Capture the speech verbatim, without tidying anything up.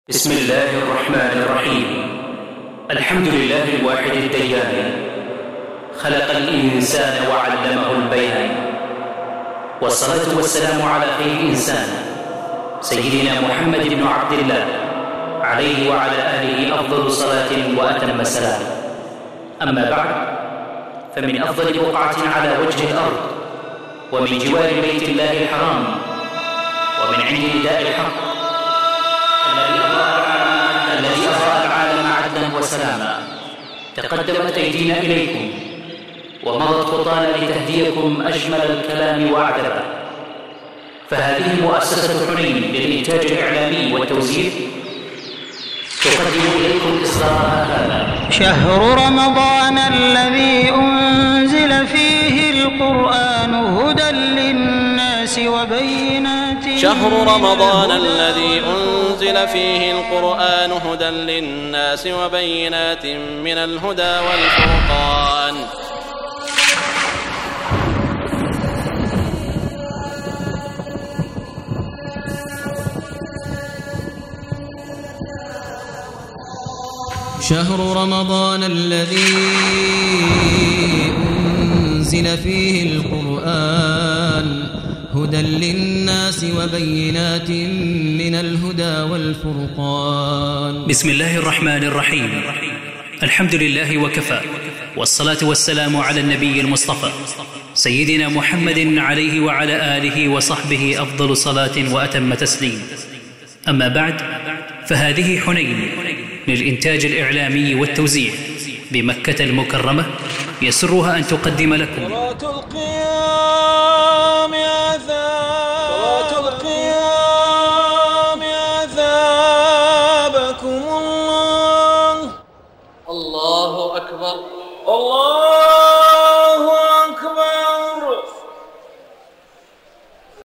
بسم الله الرحمن الرحيم. الحمد لله الواحد الديان، خلق الإنسان وعلمه البيان، والصلاة والسلام على خير إنسان سيدنا محمد بن عبد الله، عليه وعلى آله أفضل صلاة وأتم سلام. أما بعد، فمن أفضل بقعة على وجه الأرض، ومن جوار بيت الله الحرام، ومن عند نداء الحق الذي أضاء العالم عدلا وسلاما، تقدمت أيدينا إليكم ومضت خطانا لتهديكم أجمل الكلام وأعذبه. فهذه مؤسسة حنين للإنتاج الإعلامي والتوزيع تقدم إليكم إصدارها هذا: شهر رمضان الذي أنزل فيه القرآن هدى للناس وبينات شهر رمضان الذي أنزل فيه القرآن هدى للناس وبينات من الهدى والفرقان. شهر رمضان الذي أنزل فيه القرآن هدى للناس وبينات من الهدى والفرقان. بسم الله الرحمن الرحيم. الحمد لله وكفى، والصلاة والسلام على النبي المصطفى سيدنا محمد، عليه وعلى آله وصحبه أفضل صلاة وأتم تسليم. أما بعد، فهذه حنين للإنتاج الإعلامي والتوزيع بمكة المكرمة يسرها أن تقدم لكم صلاة القيام عذاب صلاة القيام عذابكم الله. الله أكبر. الله